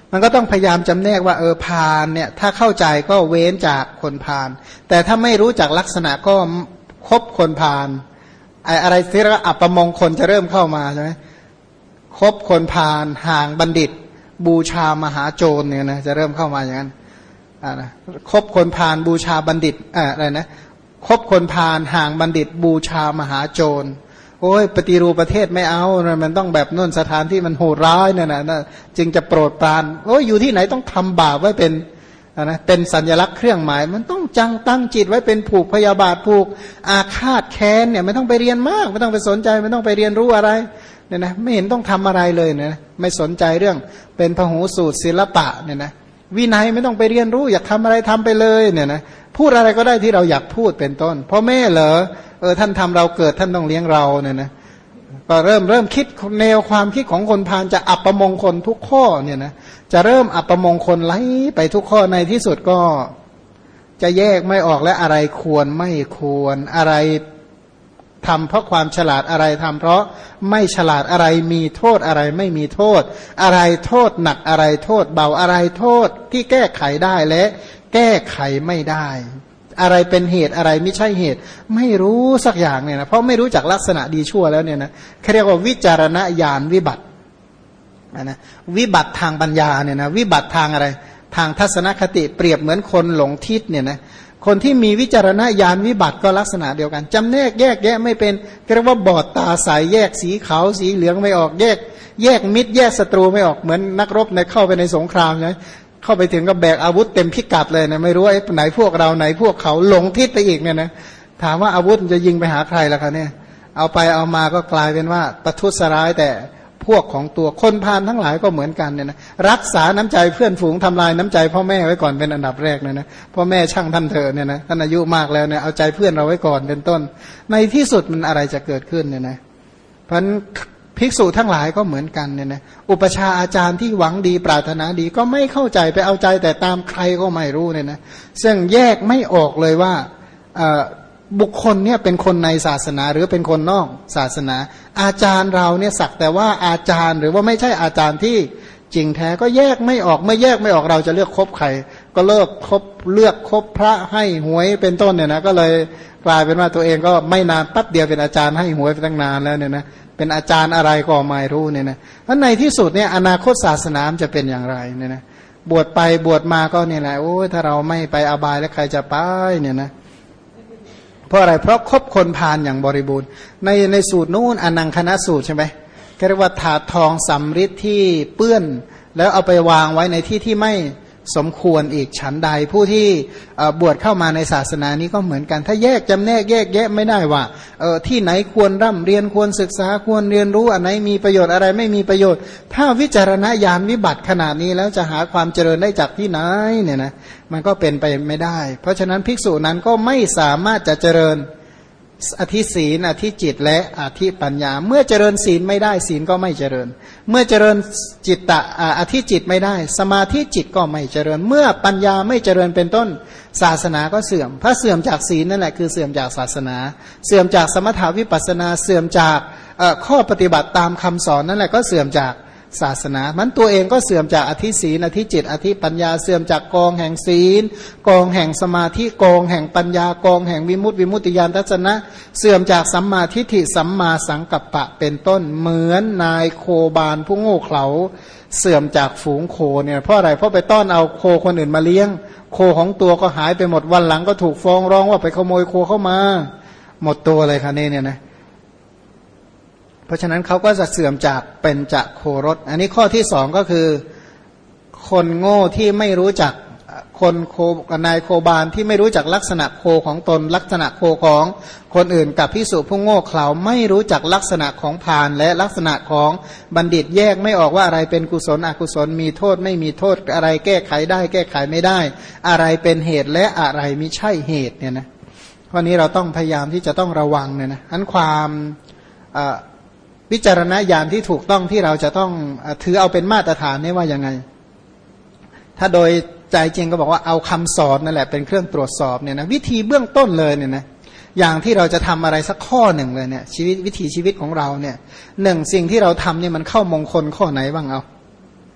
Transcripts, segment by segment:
มันก็ต้องพยายามจำแนกว่าพาลเนี่ยถ้าเข้าใจก็เว้นจากคนพาลแต่ถ้าไม่รู้จักลักษณะก็คบคนพาลอะไรที่เรียกว่าอัปมงคลจะเริ่มเข้ามาใช่ไหมคบคนพาลห่างบัณฑิตบูชามหาโจรเนี่ยนะจะเริ่มเข้ามาอย่างนั้นนะคบคนพาลบูชาบัณฑิตอะไรนะคบคนพาลห่างบัณฑิตบูชามหาโจรโอ้ยปฏิรูปประเทศไม่เอามันต้องแบบนู่นสถานที่มันโหดร้ายเนี่ยนะจึงจะโปรดปรานโอ้ยอยู่ที่ไหนต้องทำบาปไว้เป็นนะเป็นสัญลักษณ์เครื่องหมายมันต้องจังตั้งจิตไว้เป็นผูกพยาบาทผูกอาฆาตแค้นเนี่ยไม่ต้องไปเรียนมากไม่ต้องไปสนใจไม่ต้องไปเรียนรู้อะไรเนี่ยนะไม่เห็นต้องทำอะไรเลยเนี่ยนะไม่สนใจเรื่องเป็นพหูสูตรศิลปะเนี่ยนะวินัยไม่ต้องไปเรียนรู้อยากทำอะไรทำไปเลยเนี่ยนะพูดอะไรก็ได้ที่เราอยากพูดเป็นต้นพ่อแม่เหรอท่านทำเราเกิดท่านต้องเลี้ยงเราเนี่ยนะก็เริ่มคิดแนวความคิดของคนพาลจะอัปมงคลทุกข้อเนี่ยนะจะเริ่มอัปมงคลไล่ไปทุกข้อในที่สุดก็จะแยกไม่ออกและอะไรควรไม่ควรอะไรทำเพราะความฉลาดอะไรทำเพราะไม่ฉลาดอะไรมีโทษอะไรไม่มีโทษอะไรโทษหนักอะไรโทษเบาอะไรโทษที่แก้ไขได้และแก้ไขไม่ได้อะไรเป็นเหตุอะไรไม่ใช่เหตุไม่รู้สักอย่างเนี่ยนะเพราะไม่รู้จักลักษณะดีชั่วแล้วเนี่ยนะเขาเรียกว่าวิจารณญาณวิบัตินะวิบัติทางปัญญาเนี่ยนะวิบัติทางอะไรทางทัศนคติเปรียบเหมือนคนหลงทิศเนี่ยนะคนที่มีวิจารณญาณวิบัติก็ลักษณะเดียวกันจำแนกแยกแยะไม่เป็นเรียกว่าบอดตาใสแยกสีขาวสีเหลืองไม่ออกแยกมิตรแยกศัตรูไม่ออกเหมือนนักรบในเข้าไปในสงครามใช่ไหมเข้าไปถึงก็แบกอาวุธเต็มพิกัดเลยนะไม่รู้ไอ้ไหนพวกเราไหนพวกเขาหลงทิศไปอีกเนี่ยนะถามว่าอาวุธจะยิงไปหาใครล่ะคะเนี่ยเอาไปเอามาก็กลายเป็นว่าประทุษร้ายแต่พวกของตัวคนพาลทั้งหลายก็เหมือนกันเนี่ยนะรักษาน้ำใจเพื่อนฝูงทำลายน้ำใจพ่อแม่ไว้ก่อนเป็นอันดับแรกเนี่ยนะพ่อแม่ช่างท่านเถอะเนี่ยนะท่านอายุมากแล้วเนี่ยเอาใจเพื่อนเราไว้ก่อนเป็นต้นในที่สุดมันอะไรจะเกิดขึ้นเนี่ยนะเพราะภิกษุทั้งหลายก็เหมือนกันเนี่ยนะอุปชาอาจารย์ที่หวังดีปรารถนาดีก็ไม่เข้าใจไปเอาใจแต่ตามใครก็ไม่รู้เนี่ยนะซึ่งแยกไม่ออกเลยว่าบุคคลเนี่ยเป็นคนในศาสนาหรือเป็นคนนอกศาสนาอาจารย์เราเนี่ยสักแต่ว่าอาจารย์หรือว่าไม่ใช่อาจารย์ที่จริงแท้ก็แยกไม่ออกเมื่อแยกไม่ออกเราจะเลือกคบใครก็เลือกคบพระให้หวยเป็นต้นเนี่ยนะก็เลยกลายเป็นว่าตัวเองก็ไม่นานปั๊บเดียวเป็นอาจารย์ให้หวยไปตั้งนานแล้วเนี่ยนะเป็นอาจารย์อะไรก็ไม่รู้เนี่ยนะแล้วในที่สุดเนี่ยอนาคตศาสนาจะเป็นอย่างไรเนี่ยนะบวชไปบวชมาก็เนี่ยแหละโอ้ถ้าเราไม่ไปอบายแล้วใครจะไปเนี่ยนะเพราะอะไรเพราะคบคนพาลอย่างบริบูรณ์ในสูตรนู้นอนังคณะสูตรใช่ไหมเรียกว่าถาดทองสำริดที่เปื้อนแล้วเอาไปวางไว้ในที่ที่ไม่สมควรอีกฉันใดผู้ที่บวชเข้ามาในศาสนานี้ก็เหมือนกันถ้าแยกจำแนกแยกแยะไม่ได้ว่าที่ไหนควรร่ำเรียนควรศึกษาควรเรียนรู้อันไหนมีประโยชน์อะไรไม่มีประโยชน์ถ้าวิจารณญาณวิบัติขนาดนี้แล้วจะหาความเจริญได้จากที่ไหนเนี่ยนะมันก็เป็นไปไม่ได้เพราะฉะนั้นภิกษุนั้นก็ไม่สามารถจะเจริญอธิศีลอธิจิตและอธิปัญญาเมื่อเจริญศีลไม่ได้ศีลก็ไม่เจริญเมื่อเจริญจิตตะอธิจิตไม่ได้สมาธิจิตก็ไม่เจริญเมื่อปัญญาไม่เจริญเป็นต้นศาสนาก็เสื่อมถ้าเสื่อมจากศีลนั่นแหละคือเสื่อมจากศาสนาเสื่อมจากสมถาวิปัสสนาเสื่อมจากข้อปฏิบัติตามคำสอนนั่นแหละก็เสื่อมจากศาสนามันตัวเองก็เสื่อมจากอธิศีลอธิจิตอธิปัญญาเสื่อมจากกองแห่งศีลกองแห่งสมาธิกองแห่งปัญญากองแห่งวิมุตติญาณทัศนะเสื่อมจากสัมมาทิฏฐิสัมมาสังกัปปะเป็นต้นเหมือนนายโคบาลผู้โง่เขลาเสื่อมจากฝูงโคเนี่ยเพราะอะไรเพราะไปต้อนเอาโคคนอื่นมาเลี้ยงโคของตัวก็หายไปหมดวันหลังก็ถูกฟ้องร้องว่าไปขโมยโคเข้ามาหมดตัวเลยค่ะเนี่ยนะเพราะฉะนั้นเขาก็จะเสื่อมจากเป็นจะโครสอันนี้ข้อที่สองก็คือคนโง่ที่ไม่รู้จักคนโคนายโคบาลที่ไม่รู้จักลักษณะโคของตนลักษณะโคของคนอื่นกับภิกษุผู้โง่เขลาไม่รู้จักลักษณะของพาลและลักษณะของบัณฑิตแยกไม่ออกว่าอะไรเป็นกุศลอกุศลมีโทษไม่มีโทษอะไรแก้ไขได้แก้ไขไม่ได้อะไรเป็นเหตุและอะไรมิใช่เหตุเนี่ยนะข้อนี้เราต้องพยายามที่จะต้องระวังเนี่ยนะอันความวิจารณญาณที่ถูกต้องที่เราจะต้องถือเอาเป็นมาตรฐานนี่ว่ายังไงถ้าโดยใจจริงก็บอกว่าเอาคำสอนนั่นแหละเป็นเครื่องตรวจสอบเนี่ยนะวิธีเบื้องต้นเลยเนี่ยนะอย่างที่เราจะทำอะไรสักข้อหนึ่งเลยเนี่ยวิถีชีวิตของเราเนี่ยหนึ่งสิ่งที่เราทำเนี่ยมันเข้ามงคลข้อไหนบ้างเอา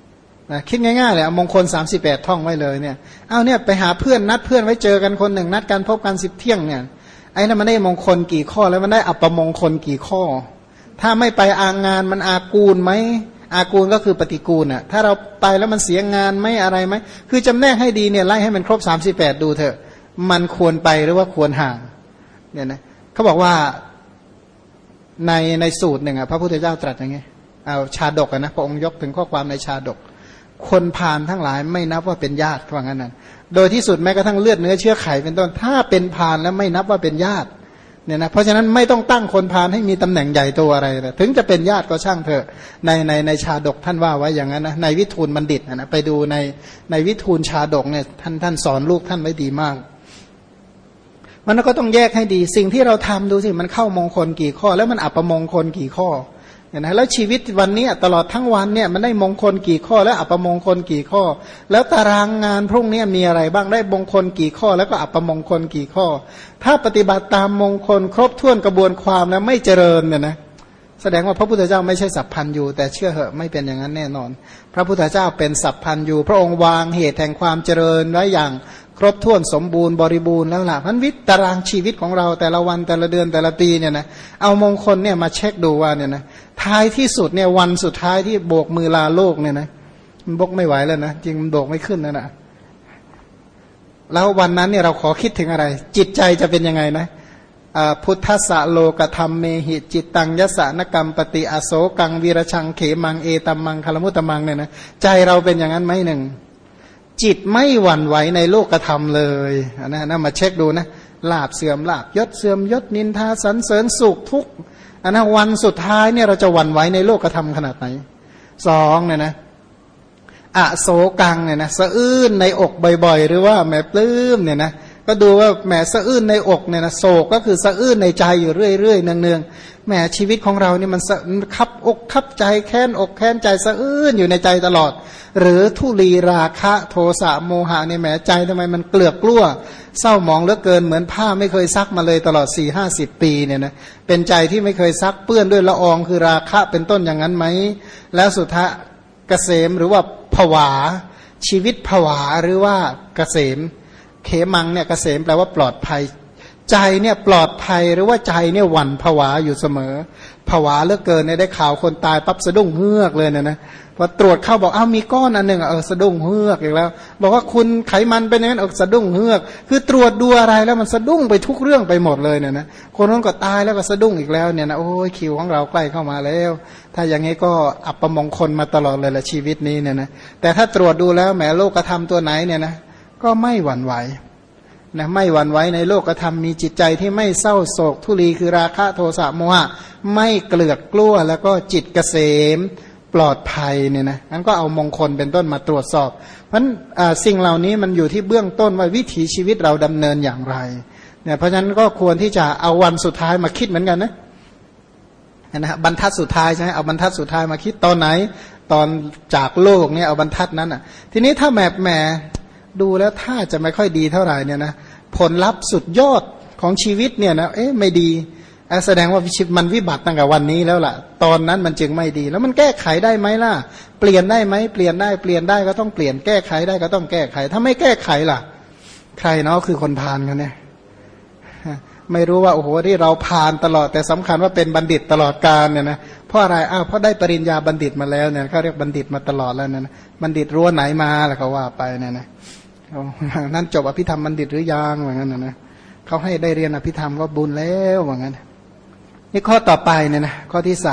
นะคิดง่ายๆเลยมงคล38ท่องไว้เลยเนี่ยเอาเนี่ยไปหาเพื่อนนัดเพื่อนไว้เจอกันคนหนึ่งนัดกันพบกัน10 เที่ยงเนี่ยไอ้นั่นมันได้มงคลกี่ข้อแล้วมันได้อัปมงคลกี่ข้อถ้าไม่ไปงานมันอากูลไหมอากูลก็คือปฏิกูลอ่ะถ้าเราไปแล้วมันเสียงานไหมอะไรไหมคือจำแนกให้ดีเนี่ยไล่ให้มันครบ38ดูเถอะมันควรไปหรือว่าควรห่างเนี่ยนะเขาบอกว่าในสูตรหนึ่งอ่ะพระพุทธเจ้าตรัสอย่างงี้เอาชาดกนะพระองค์ยกถึงข้อความในชาดกคนพาลทั้งหลายไม่นับว่าเป็นญาติว่างั้นนะโดยที่สุดแม้กระทั่งเลือดเนื้อเชื้อไขเป็นต้นถ้าเป็นพาลแล้วไม่นับว่าเป็นญาติเนี่ยนะเพราะฉะนั้นไม่ต้องตั้งคนพาลให้มีตำแหน่งใหญ่โตอะไรนะถึงจะเป็นญาติก็ช่างเถอะในชาดกท่านว่าไว้อย่างนั้นนะในวิทูลบัณฑิตนะไปดูในวิทูลชาดกเนี่ยท่านสอนลูกท่านไว้ดีมากมันก็ต้องแยกให้ดีสิ่งที่เราทำดูสิมันเข้ามงคลกี่ข้อแล้วมันอัปมงคลกี่ข้อเนี่ยนะแล้วชีวิตวันนี้ตลอดทั้งวันเนี่ยมันได้มงคลกี่ข้อแล้วอัปมงคลกี่ข้อแล้วตารางงานพรุ่งนี้มีอะไรบ้างได้มงคลกี่ข้อแล้วก็อัปมงคลกี่ข้อถ้าปฏิบัติตามมงคลครบถ้วนกระบวนความแล้วไม่เจริญเนี่ยนะแสดงว่าพระพุทธเจ้าไม่ใช่สัพพันยูแต่เชื่อเหอะไม่เป็นอย่างนั้นแน่นอนพระพุทธเจ้าเป็นสัพพันยูพระองค์วางเหตุแห่งความเจริญไว้อย่างครบถ้วนสมบูรณ์บริบูรณ์แล้วล่ะพันวิตารางชีวิตของเราแต่ละวันแต่ละเดือนแต่ละปีเนี่ยนะเอามงคลเนี่ยมาเช็คดูว่าเนี่ยนะท้ายที่สุดเนี่ยวันสุดท้ายที่โบกมือลาโลกเนี่ยนะมันบกไม่ไหวแล้วนะจริงมันโบกไม่ขึ้นนะนะแล้ววันนั้นเนี่ยเราขอคิดถึงอะไรจิตใจจะเป็นยังไงนะพุทธัสสะโลกธรรมเมหิจิตตังยสานกรรมปฏิอโศกังวีรชังเขมังเอตัมมังคลมุตตมังเนี่ยนะใจเราเป็นอย่างนั้นไหมหนึ่งจิตไม่หวั่นไหวในโลกธรรมเลยนะมาเช็คดูนะลาภเสื่อมลาภยศเสื่อมยศนินทาสรรเสริญสุขทุกข์วันสุดท้ายเนี่ยเราจะหวั่นไหวในโลกธรรมขนาดไหนสองเนี่ยนะอโศกังเนี่ยนะสะอื้นในอกบ่อยๆหรือว่าแหมปลื้มเนี่ยนะก็ดูว่าแหมสะอื้นในอกเนี่ยนะโศกก็คือสะอื้นในใจอยู่เรื่อยๆเนืองๆแหมชีวิตของเรานี่มันคับอกคับใจแค้นอกแค้นใจสะอื้นอยู่ในใจตลอดหรือทุลีราคะโทสะโมหะเนี่ยแหมใจทำไมมันเกลือกกลั้วเศร้าหมองเหลือเกินเหมือนผ้าไม่เคยซักมาเลยตลอด 4-50 ปีเนี่ยนะเป็นใจที่ไม่เคยซักเปื้อนด้วยละอองคือราคะเป็นต้นอย่างนั้นไหมแล้วสุดท้ายเกษมหรือว่าผวาชีวิตผวาหรือว่าเกษมเขมังเนี่ยเกษมแปลว่าปลอดภัยใจเนี่ยปลอดภัยหรือว่าใจเนี่ยหวั่นผวาอยู่เสมอผวาเหลือเกินเนี่ยได้ข่าวคนตายปั๊บสะดุ้งเฮือกเลยนะพอตรวจเข้าบอกมีก้อนอันหนึ่งสะดุ้งเฮือกอีกแล้วบอกว่าคุณไขมันเป็นอย่างนั้นสะดุ้งเฮือกคือตรวจดูอะไรแล้วมันสะดุ้งไปทุกเรื่องไปหมดเลยเนี่ยนะคนนั้นก็ตายแล้วก็สะดุ้งอีกแล้วเนี่ยนะโอ้ยคิวของเราใกล้เข้ามาแล้วถ้าอย่างนี้ก็อัปมงคลมาตลอดเลยละชีวิตนี้เนี่ยนะแต่ถ้าตรวจดูแล้วแหมโลกธรรมตัวไหนเนี่ยนะก็ไม่หวั่นไหวนะไม่หวั่นไหวในโลกธรรมมีจิตใจที่ไม่เศร้าโศกทุลีคือราคะโทสะโมหะไม่เกลือกกลั้วแล้วก็จิตเกษมปลอดภัยเนี่ยนะงั้นก็เอามงคลเป็นต้นมาตรวจสอบเพราะฉะนั้นสิ่งเหล่านี้มันอยู่ที่เบื้องต้นว่าวิถีชีวิตเราดำเนินอย่างไรเนี่ยเพราะฉะนั้นก็ควรที่จะเอาวันสุดท้ายมาคิดเหมือนกันนะบรรทัดสุดท้ายใช่ไหมเอาบรรทัดสุดท้ายมาคิดตอนไหนตอนจากโลกเนี่ยเอาบรรทัดนั้นอ่ะทีนี้ถ้าแหมดูแล้วถ้าจะไม่ค่อยดีเท่าไหร่เนี่ยนะผลลัพธ์สุดยอดของชีวิตเนี่ยนะไม่ดีแสดงว่าชีวิตมันวิบัติตั้งแต่วันนี้แล้วล่ะตอนนั้นมันจึงไม่ดีแล้วมันแก้ไขได้ไหมล่ะเปลี่ยนได้ไหมเปลี่ยนได้ก็ต้องเปลี่ยนแก้ไขได้ก็ต้องแก้ไขถ้าไม่แก้ไขล่ะใครเนาะคือคนพาลกันเนี่ยไม่รู้ว่าโอ้โหที่เราพาลตลอดแต่สำคัญว่าเป็นบัณฑิตตลอดกาลเนี่ยนะเพราะอะไรเพราะได้ปริญญาบัณฑิตมาแล้วเนี่ยเขาเรียกบัณฑิตมาตลอดแล้วเนี่ยบัณฑิตรั้วไหนมาแล้วเขาว่าไปเนี่ยนะนั่นจบอภิธรรมบัณฑิตหรือยังว่างั้นนะเขาให้ได้เรียนอภิธรรมก็บุญแล้วว่างั้นนี่ข้อต่อไปเนี่ยนะข้อที่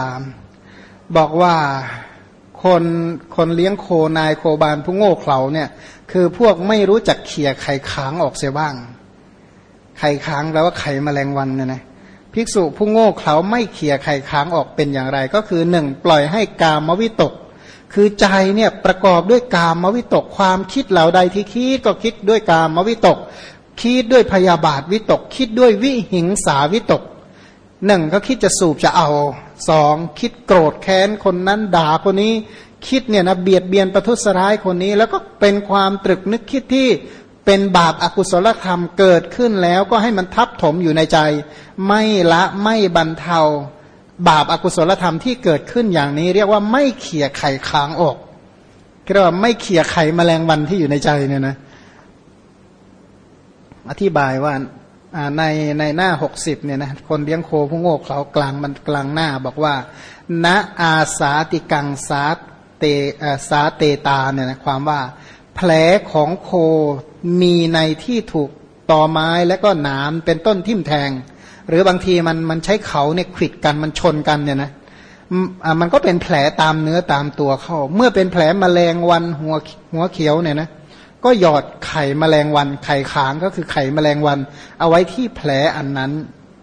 3บอกว่าคนเลี้ยงโคนายโคบานผู้โง่เขลาเนี่ยคือพวกไม่รู้จักเขี่ยไข่ค้างออกเสียบ้างไข่ค้างแปลว่าไข่แมลงวันเนี่ยนะภิกษุผู้โง่เขลาไม่เขี่ยไข่ค้างออกเป็นอย่างไรก็คือ1ปล่อยให้กามวิตกคือใจเนี่ยประกอบด้วยกามวิตกความคิดเหล่าใดที่คิดก็คิดด้วยกามวิตกคิดด้วยพยาบาทวิตกคิดด้วยวิหิงสาวิตก1ก็คิดจะสูบจะเอา2คิดโกรธแค้นคนนั้นด่าคนนี้คิดเนี่ยนะเบียดเบียนประทุษร้ายคนนี้แล้วก็เป็นความตรึกนึกคิดที่เป็นบาปอกุศลธรรมเกิดขึ้นแล้วก็ให้มันทับถมอยู่ในใจไม่ละไม่บรรเทาบาปอกุศลธรรมที่เกิดขึ้นอย่างนี้เรียกว่าไม่เขี่ยไข่ค้างออกเรียกว่าไม่เขี่ยไข่แมลงวันที่อยู่ในใจเนี่ยนะอธิบายว่าในหน้า60เนี่ยนะคนเลี้ยงโคผู้โง่เขลากลางมันกลางหน้าบอกว่าณอาสาติกังสาเตตาเนี่ยนะความว่าแผลของโคมีในที่ถูกตอไม้และก็หนามเป็นต้นทิ่มแทงหรือบางทีมันใช้เขาเนี่ยขวิดกันมันชนกันเนี่ยนะมันก็เป็นแผลตามเนื้อตามตัวเข้าเมื่อเป็นแผลแมลงวันหัวเขียวเนี่ยนะก็หยอดไข่แมลงวันไข่ขางก็คือไข่แมลงวันเอาไว้ที่แผลอันนั้น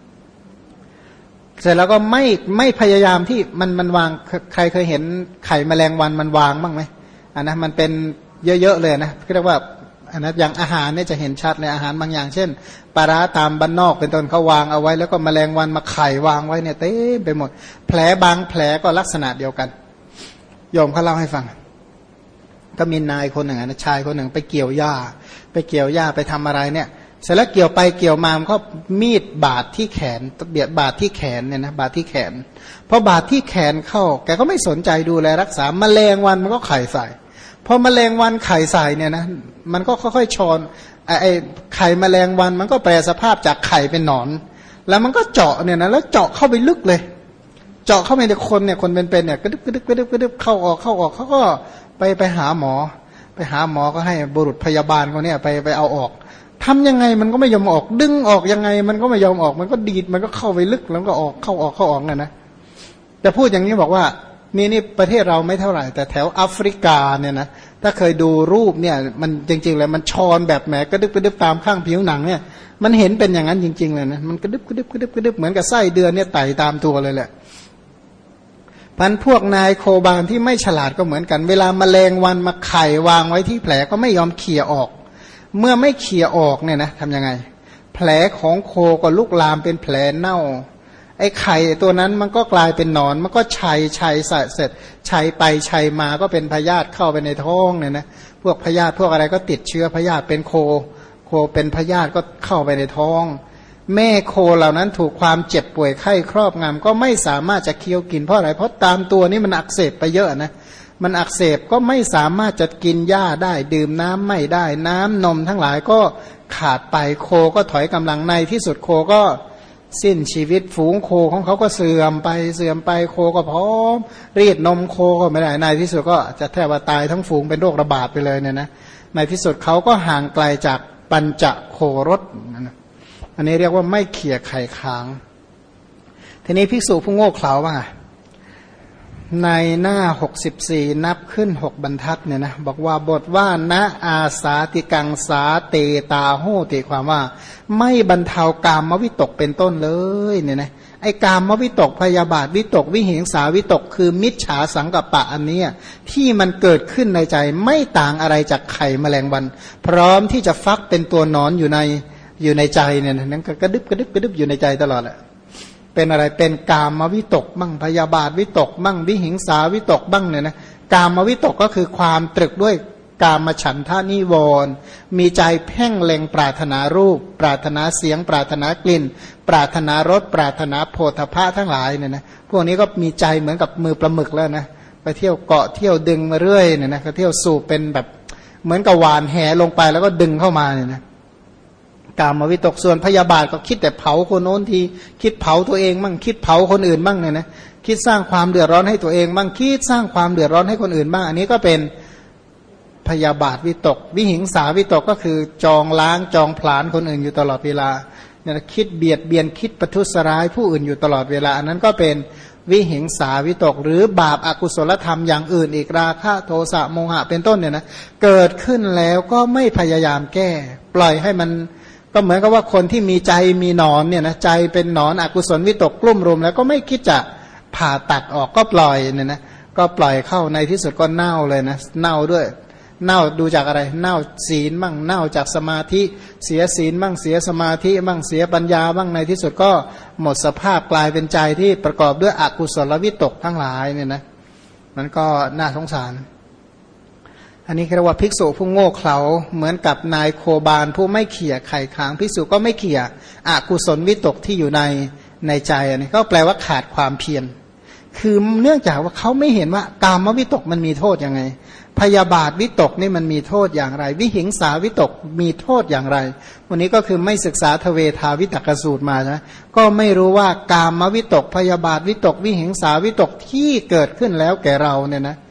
เสร็จแล้วก็ไม่พยายามที่มันวางใครเคยเห็นไข่แมลงวันมันวางบ้างไหมนะมันเป็นเยอะๆเลยนะเรียกว่าอันนั้นอย่างอาหารเนี่ยจะเห็นชัดเลยอาหารบางอย่างเช่นปลาร้าตามบ้านนอกเป็นต้นเขาวางเอาไว้แล้วก็แมลงวันมาไข่วางไว้เนี่ยเต็มไปหมดแผลบางแผลก็ลักษณะเดียวกันโยมเขาเล่าให้ฟังก็มีนายคนหนึ่งนะชายคนหนึ่งไปเกี่ยวหญ้าไปทำอะไรเนี่ยเสร็จแล้วเกี่ยวไปเกี่ยวมามันก็มีดบาดที่แขนเบียดบาดที่แขนเนี่ยนะบาดที่แขนพอบาดที่แขนเข้าแกก็ไม่สนใจดูแลรักษาแมลงวันมันก็ไข่ใส่พอแมลงวันไข่ใส่เนี่ยนะมันก็ค่อยๆชอนไอ้ไข่แมลงวันมันก็แปลสภาพจากไข่เป็นหนอนแล้วมันก็เจาะเนี่ยนะแล้วเจาะเข้าไปลึกเลยเจาะเข้าไปในคนเนี่ยคนเป็นๆเนี่ยกระดึบเข้าออกเขาก็ไปหาหมอก็ให้บุรุษพยาบาลเขาเนี่ยไปเอาออกทำยังไงมันก็ไม่ยอมออกดึงออกยังไงมันก็ไม่ยอมออกมันก็ดีดมันก็เข้าไปลึกแล้วก็ออกเข้าออกนะแต่พูดอย่างนี้บอกว่านี่ประเทศเราไม่เท่าไหร่แต่แถวแอฟริกาเนี่ยนะถ้าเคยดูรูปเนี่ยมันจริงๆเลยมันชอนแบบแหมกระดึบตามข้างผิวหนังเนี่ยมันเห็นเป็นอย่างนั้นจริงๆเลยนะมันกระดึบเหมือนกับไส้เดือนเนี่ยไต่ตามตัวเลยแหละพันพวกนายโคบานที่ไม่ฉลาดก็เหมือนกันเวลาแมลงวันมาไข่วางไว้ที่แผลก็ไม่ยอมเขี่ยออกเมื่อไม่เขี่ยออกเนี่ยนะทำยังไงแผลของโคก็ลุกลามเป็นแผลเน่าไอ้ไข่ตัวนั้นมันก็กลายเป็นหนอนมันก็ชัยเสร็จชัยไปชัยมาก็เป็นพยาธิเข้าไปในท้องเนี่ยนะพวกพยาธิพวกอะไรก็ติดเชื้อพยาธิเป็นโคเป็นพยาธิก็เข้าไปในท้องแม่โคเหล่านั้นถูกความเจ็บป่วยไข้ครอบงำก็ไม่สามารถจะเคี้ยวกินเพราะอะไรเพราะตามตัวนี้มันอักเสบไปเยอะนะมันอักเสบก็ไม่สามารถจะกินหญ้าได้ดื่มน้ำไม่ได้น้ำนมทั้งหลายก็ขาดไปโคก็ถอยกำลังในที่สุดโคก็สิ้นชีวิตฝูงโคของเขาก็เสื่อมไปโคก็พร้อมรีดนมโคก็ไม่ได้ในที่สุดก็จะแทบว่าตายทั้งฝูงเป็นโรคระบาดไปเลยเนี่ยนะในที่สุดเขาก็ห่างไกลจากปัญจโครสอันนี้เรียกว่าไม่เขี่ยไข่ค้างทีนี้ภิกษุผู้โง่เขลาบ้างอ่ะในหน้า64นับขึ้น6บรรทัดเนี่ยนะบอกว่าบทว่าณอาสาติกังสาเตตาโหติความว่าไม่บรรเทากามวิตกเป็นต้นเลยเนี่ยนะไอ้กามวิตกพยาบาทวิตกวิหิงสาวิตกคือมิจฉาสังกัปปะอันนี้ที่มันเกิดขึ้นในใจไม่ต่างอะไรจากไข่แมลงวันพร้อมที่จะฟักเป็นตัวนอนอยู่ในใจเนี่ยนั่นก็กระดึบอยู่ในใจตลอดแหละเป็นอะไรเป็นกามวิตกบ้างพยาบาทวิตกบ้างวิหิงสาวิตกบ้างเนี่ยนะกามวิตกก็คือความตรึกด้วยกามฉันทะนิวรณ์มีใจเพ่งเล็งปรารถนารูปปรารถนาเสียงปรารถนากลิ่นปรารถนารสปรารถนาโผฏฐัพพะทั้งหลายเนี่ยนะพวกนี้ก็มีใจเหมือนกับมือปลาหมึกแล้วนะไปเที่ยวเกาะเที่ยวดึงมาเรื่อยเนี่ยนะก็เที่ยวสูบเป็นแบบเหมือนกับหวานแหลงไปแล้วก็ดึงเข้ามาเนี่ยนะกามวิตกส่วนพยาบาทก็คิดแต่เผาคนโน้นทีคิดเผาตัวเองบ้างคิดเผาคนอื่นบ้างเนี่ยนะคิดสร้างความเดือดร้อนให้ตัวเองบ้างคิดสร้างความเดือดร้อนให้คนอื่นบ้างอันนี้ก็เป็นพยาบาทวิตกวิหิงสาวิตกก็คือจองล้างจองผลาญคนอื่นอยู่ตลอดเวลาเนี่ยคิดเบียดเบียนคิดประทุษร้ายผู้อื่นอยู่ตลอดเวลาอันนั้นก็เป็นวิหิงสาวิตกหรือบาปอกุศลธรรมอย่างอื่นอีกราคะโทสะโมหะเป็นต้นเนี่ยนะเกิดขึ้นแล้วก็ไม่พยายามแก้ปล่อยให้มันก็เหมือนกับว่าคนที่มีใจมีหนอนเนี่ยนะใจเป็นหนอนอกุศลวิตกกลุ่มรุมแล้วก็ไม่คิดจะผ่าตัดออกก็ปล่อยเนี่ยนะก็ปล่อยเข้าในที่สุดก็เน่าเลยนะเน่าด้วยเน่าดูจากอะไรเน่าศีลบ้างเน่าจากสมาธิเสียศีลบ้างเสียสมาธิบ้างเสียปัญญาบ้างในที่สุดก็หมดสภาพกลายเป็นใจที่ประกอบด้วยอกุศลวิตกทั้งหลายเนี่ยนะมันก็น่าสงสารอันนี้เรียกว่าภิกษุผู้โง่เขลาเหมือนกับนายโคบานผู้ไม่เขี่ยไข่ค้างภิกษุก็ไม่เขี่ยอกุศลวิตกที่อยู่ในใจอันนี้ก็แปลว่าขาดความเพียรคือเนื่องจากว่าเขาไม่เห็นว่ากามวิตกมันมีโทษยังไงพยาบาทวิตกนี่มันมีโทษอย่างไรวิหิงสาวิตกมีโทษอย่างไรวันนี้ก็คือไม่ศึกษาทเวทาวิตกสูตรมานะก็ไม่รู้ว่ากามวิตกพยาบาทวิตกวิหิงสาวิตกที่เกิดขึ้นแล้วแก่เราเนี่ยนะ